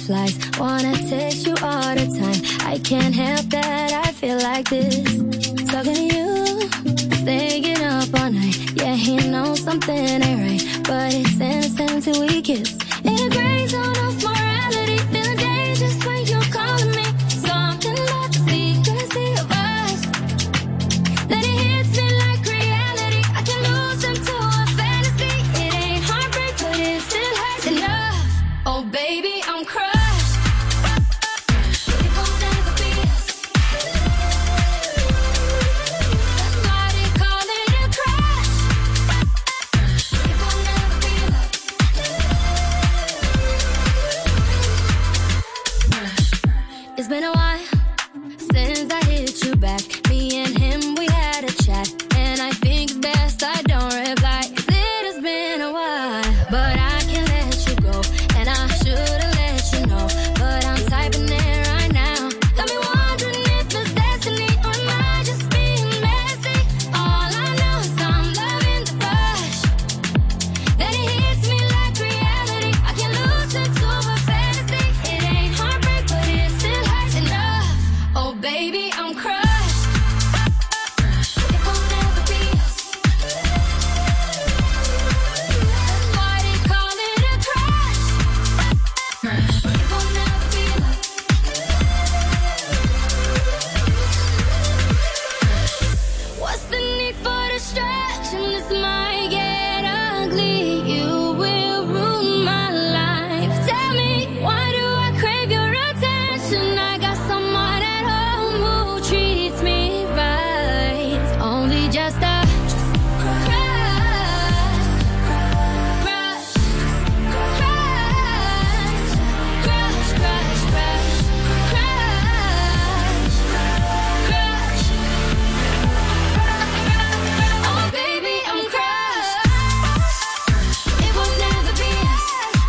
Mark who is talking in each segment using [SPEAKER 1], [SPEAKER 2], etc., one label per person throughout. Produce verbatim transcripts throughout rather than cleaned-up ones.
[SPEAKER 1] butterflies. Wanna taste you all the time. I can't help that I feel like this. Talking to you, staying up all night. Yeah, he knows something ain't right, but it's innocent till we kiss. In a gray zone of morality, feeling dangerous when you're calling me. Something about the secrecy of us, then it hits me like reality. I can lose into a fantasy. It ain't heartbreak, but it still hurts enough. Oh baby, I'm crushed. It won't ever be us. That's why they call it a crush. It won't ever be love. It's been a while since I hit you back. Me and him, we had a chat, and I think it's best I don't reply. 'Cause it has been a while, but I can't let you go, and I should've let you know, but I'm typing it right now. Got me wondering if it's destiny, or am I just being messy? All I know is I'm loving the rush, then it hits me like reality. I can lose into a fantasy. It ain't heartbreak, but it still hurts enough. Oh baby, I'm crushed. It won't ever be us. That's why they call it a crush. It won't ever be love. What's the need for the stretch? And this might get ugly. You will ruin my life. Tell me, why do I crave your attention? I got someone at home who treats me right. It's only just a crush, crush, crush, crush, crush, crush, crush, crush. Oh baby, I'm crushed. It will never be us.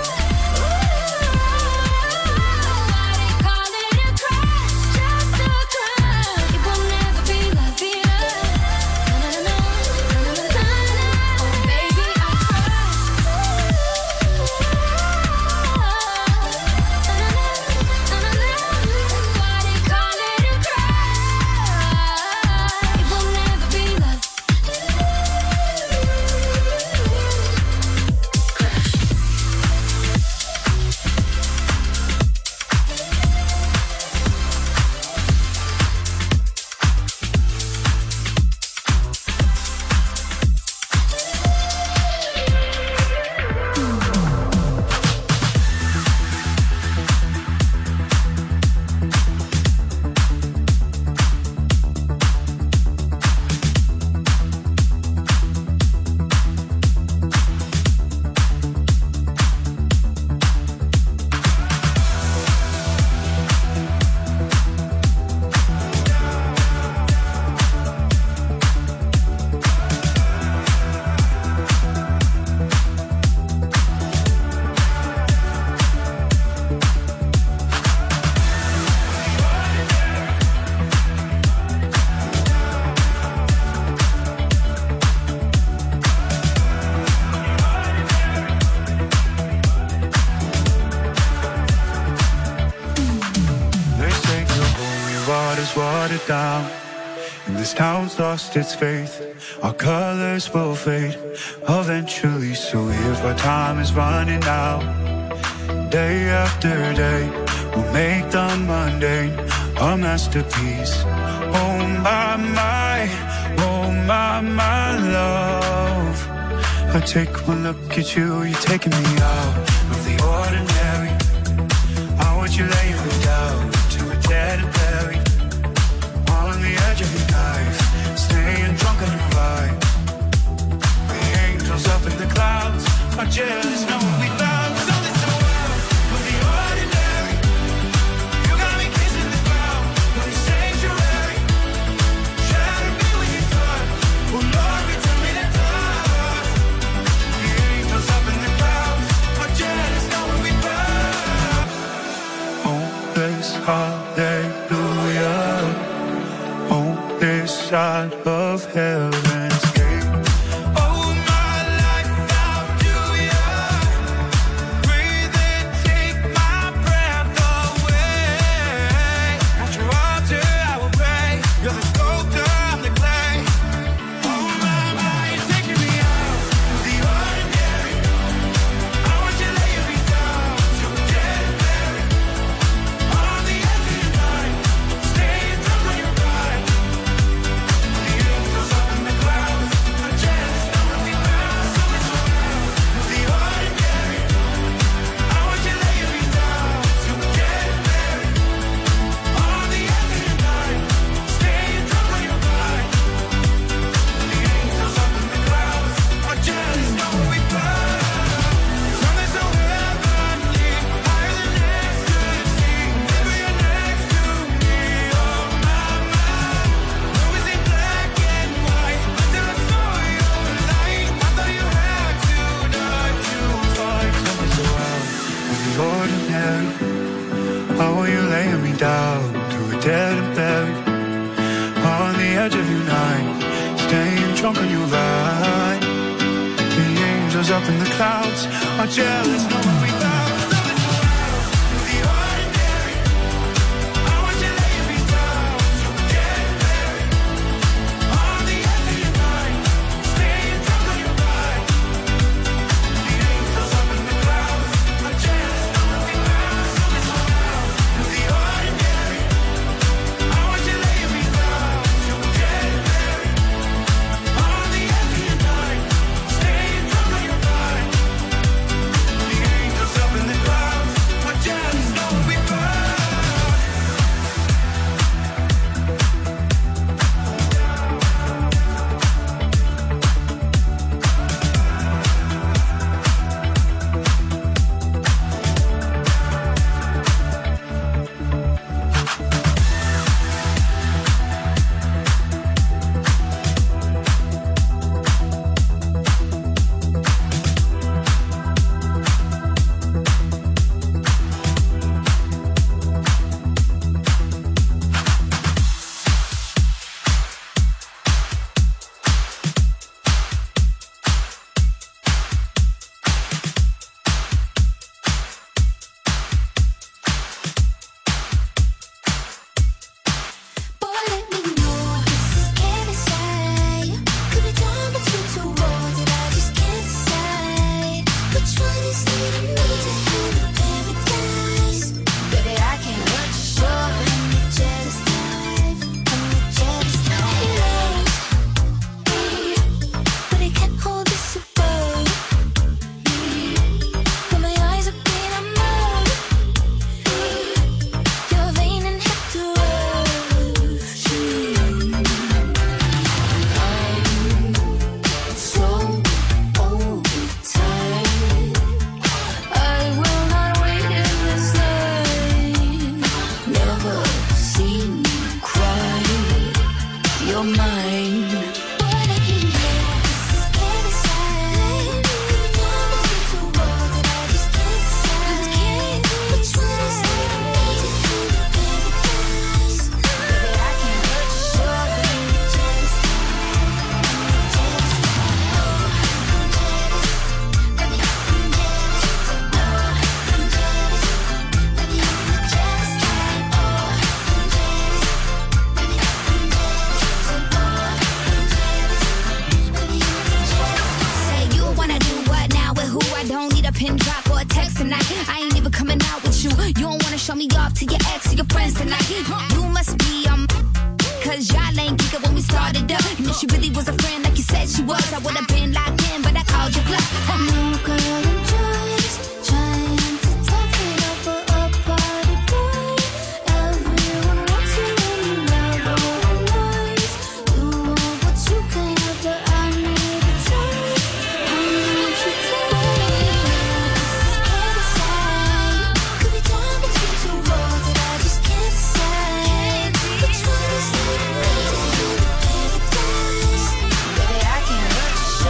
[SPEAKER 1] Why they call it a crush? Just a crush. It will never be love, be love. Na-na-na-na, na-na-na-na-na. Oh baby, I'm crushed. Na-na-na-na-na-na. That's why they call it a crush. It will never be love.
[SPEAKER 2] They say the holy water's watered down, and this town's lost its faith. Our colors will fade eventually, so if our time is running out, day after day, we'll make the mundane a masterpiece. Oh my, my, oh my, my love. I take one look at you, you're taking me out of the ordinary. How would you lay me down to a dead and buried on the edge of your knife, staying drunk on your vibe? The angels up in the clouds are jealous, know what we found. So this the world of the ordinary. You got me kissing the ground, but it's sanctuary. Try to be when you're done. Oh Lord, return me the touch. The angels up in the clouds are jealous, know what we found. Oh, this hallelujah. Oh, this side of heaven's gate. Oh, my life, I'll do ya. Breathe and take my breath dead and buried on the edge of your night, staying drunk on your ride. The angels up in the clouds are jealous, knowing we found.
[SPEAKER 1] Show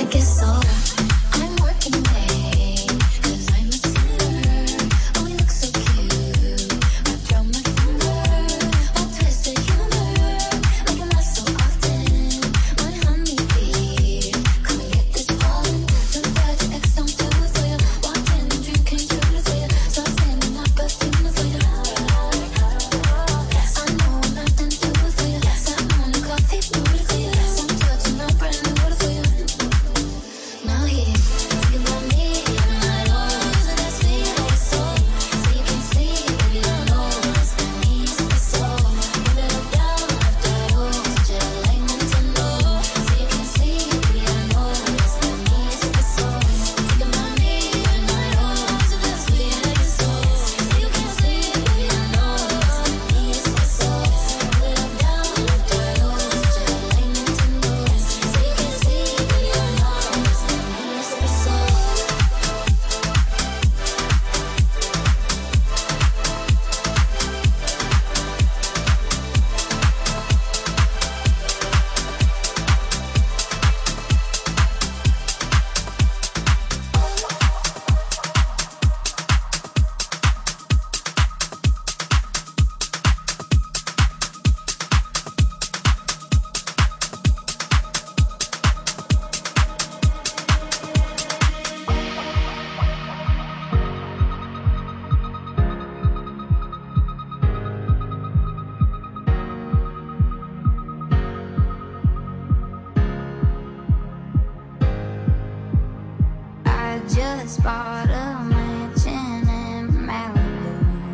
[SPEAKER 3] just bought a mansion in Malibu.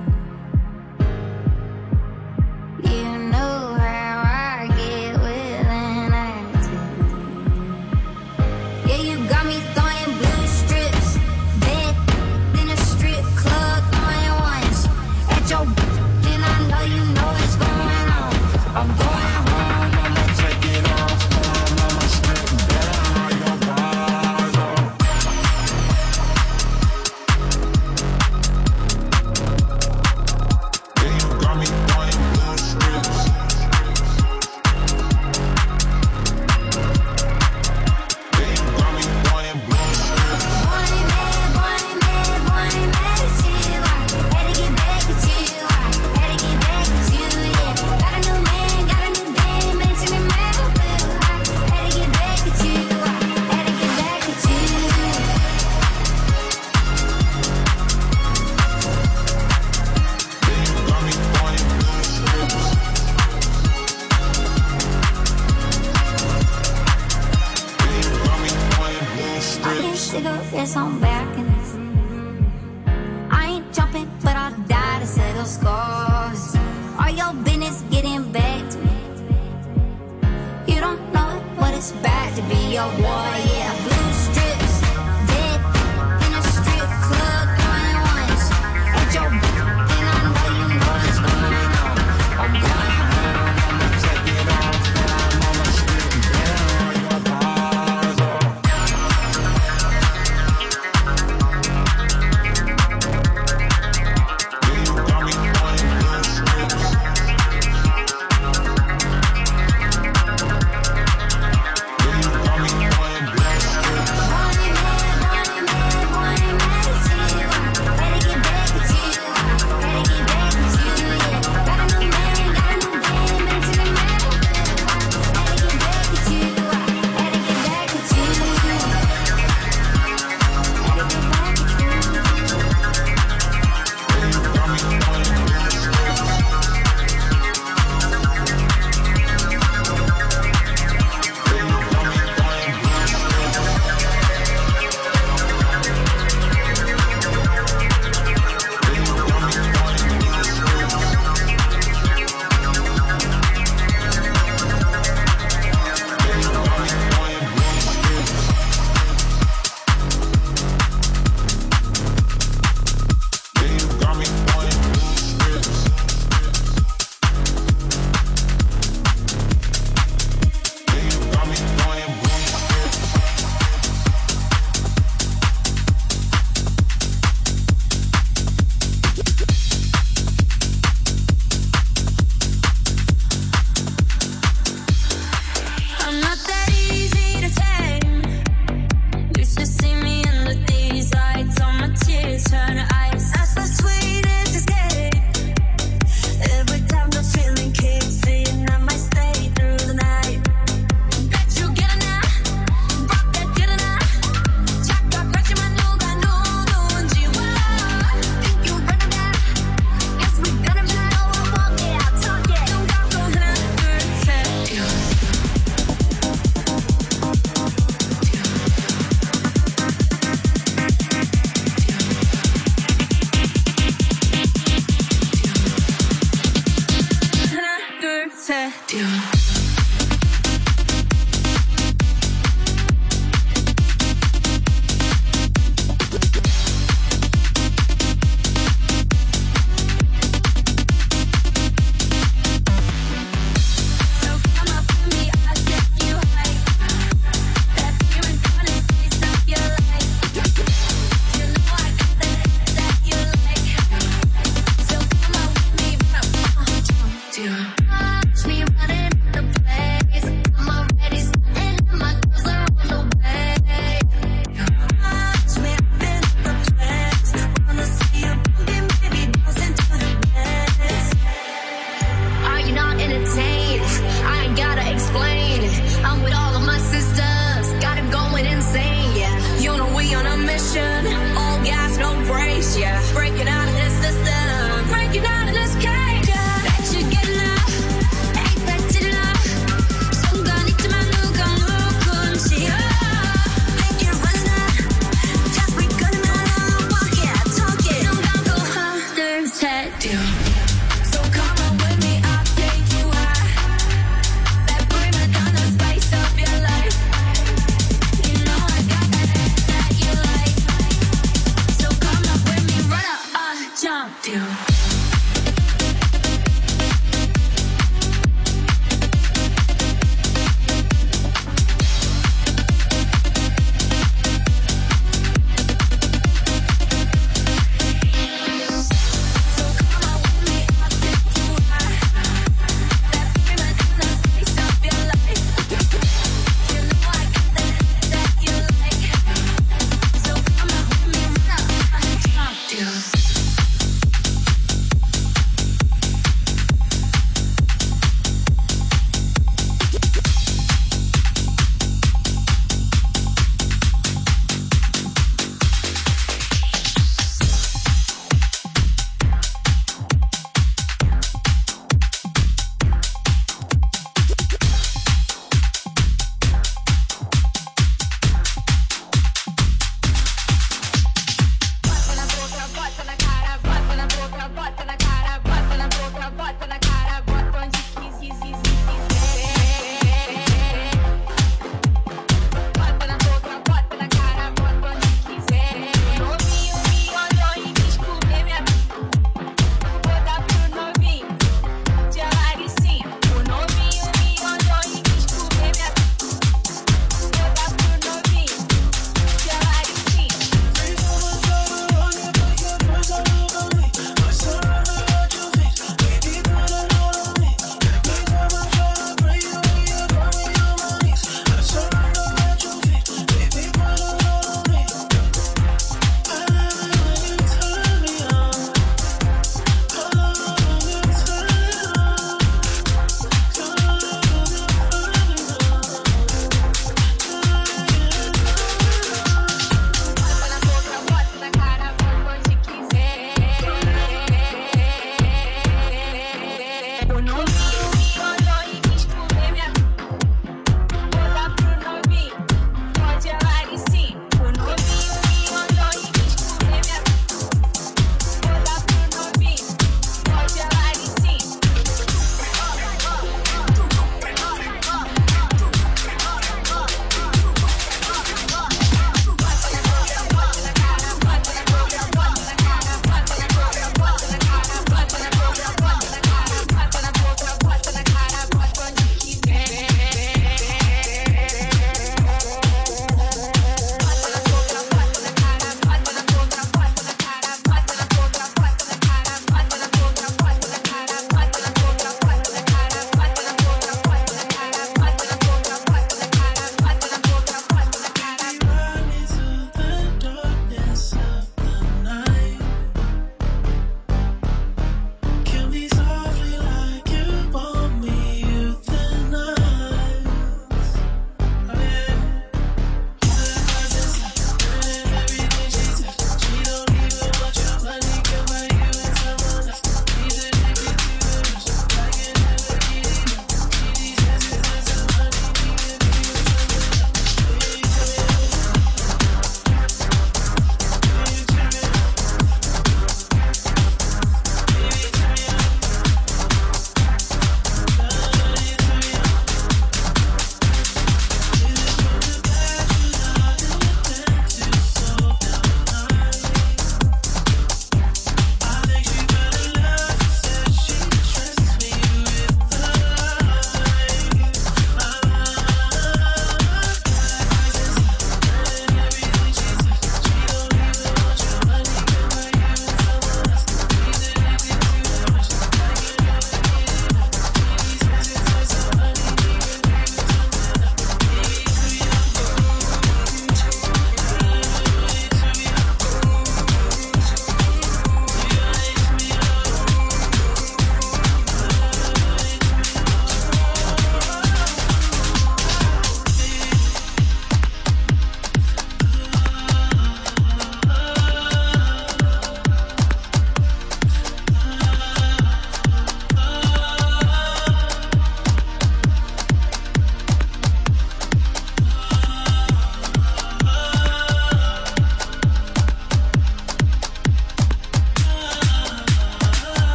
[SPEAKER 3] You know how I get with an attitude. Yeah, you got me throwing blue strips, bed in a strip club, throwing ones at your then I know you know what's going on. I'm going home, I'ma take it off, I'ma strip down your bars off. Yeah, you got me throwing blue strips. Yeah, you got me throwing blue strips. Born and mad, born and mad, born and mad at you. I had to get back at you. I had to get back at you, yeah. Got a new man, got a new dame, mansion in Malibu. I had to get back at you. I had to get back at you. Yeah, you got me throwing blue strips. Yeah, you got me throwing blue strips. Cigarettes on balconies. I ain't jumping, but I'll die to settle scores. Are your business getting back to me? You don't know what it's bad to be your war, yeah. Blue strips, dead in a strip club, throwing ones at your then I know you know what's going on. I'm going home, I'ma take it off, I'ma strip down your bars off. Yeah, you got me throwing blue strips. Yeah, you got me throwing blue strips.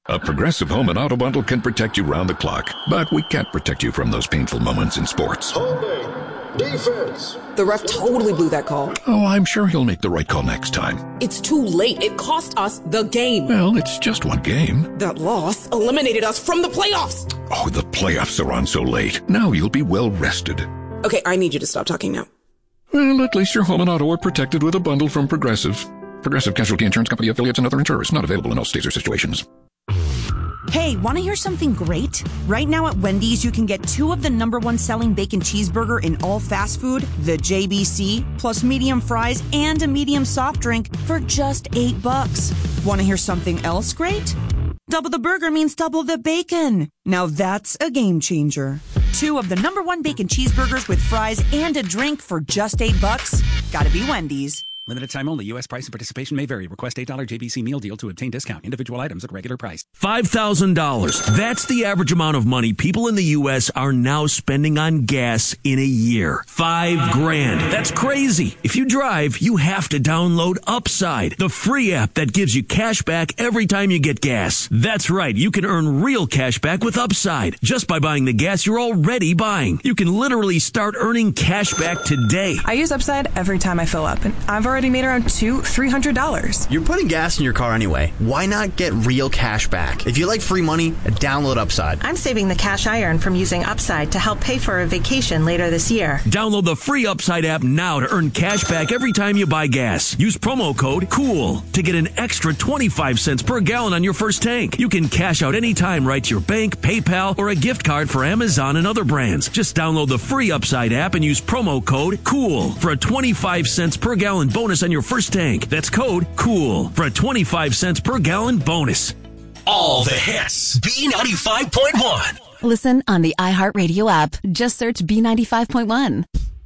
[SPEAKER 4] A Progressive Home and Auto Bundle can protect you round the clock, but we can't protect you from those painful moments in sports.
[SPEAKER 5] Holding. Defense.
[SPEAKER 6] The ref totally blew that call.
[SPEAKER 4] Oh, I'm sure he'll make the right call next time.
[SPEAKER 6] It's too late. It cost us the game.
[SPEAKER 4] Well, it's just one game.
[SPEAKER 6] That loss eliminated us from the playoffs.
[SPEAKER 4] Oh, the playoffs are on so late. Now you'll be well rested.
[SPEAKER 6] Okay, I need you to stop talking now.
[SPEAKER 4] Well, at least your home and auto are protected with a bundle from Progressive. Progressive Casualty Insurance Company affiliates and other insurers. Not available in all states or situations.
[SPEAKER 7] Hey, want to hear something great? Right now at Wendy's, you can get two of the number one selling bacon cheeseburger in all fast food, the J B C, plus medium fries and a medium soft drink for just eight bucks. Want to hear something else great? Double the burger means double the bacon. Now that's a game changer. Two of the number one bacon cheeseburgers with fries and a drink for just eight bucks. Gotta be Wendy's.
[SPEAKER 8] Limited time only. U S price and participation may vary. Request eight dollars J B C meal deal to obtain discount. Individual items at regular price.
[SPEAKER 9] five thousand dollars. That's the average amount of money people in the U S are now spending on gas in a year. Five grand. That's crazy. If you drive, you have to download Upside, the free app that gives you cash back every time you get gas. That's right. You can earn real cash back with Upside just by buying the gas you're already buying. You can literally start earning cash back today.
[SPEAKER 10] I use Upside every time I fill up, and I've already made around two, three hundred dollars.
[SPEAKER 11] You're putting gas in your car anyway. Why not get real cash back? If you like free money, download Upside.
[SPEAKER 12] I'm saving the cash I earn from using Upside to help pay for a vacation later this year.
[SPEAKER 9] Download the free Upside app now to earn cash back every time you buy gas. Use promo code COOL to get an extra twenty-five cents per gallon on your first tank. You can cash out anytime right to your bank, PayPal, or a gift card for Amazon and other brands. Just download the free Upside app and use promo code COOL for a twenty-five cents per gallon bonus on your first tank. That's code COOL for a twenty-five cents per gallon bonus.
[SPEAKER 13] All the hits. B ninety-five point one.
[SPEAKER 14] Listen on the iHeartRadio app. Just search B ninety-five point one.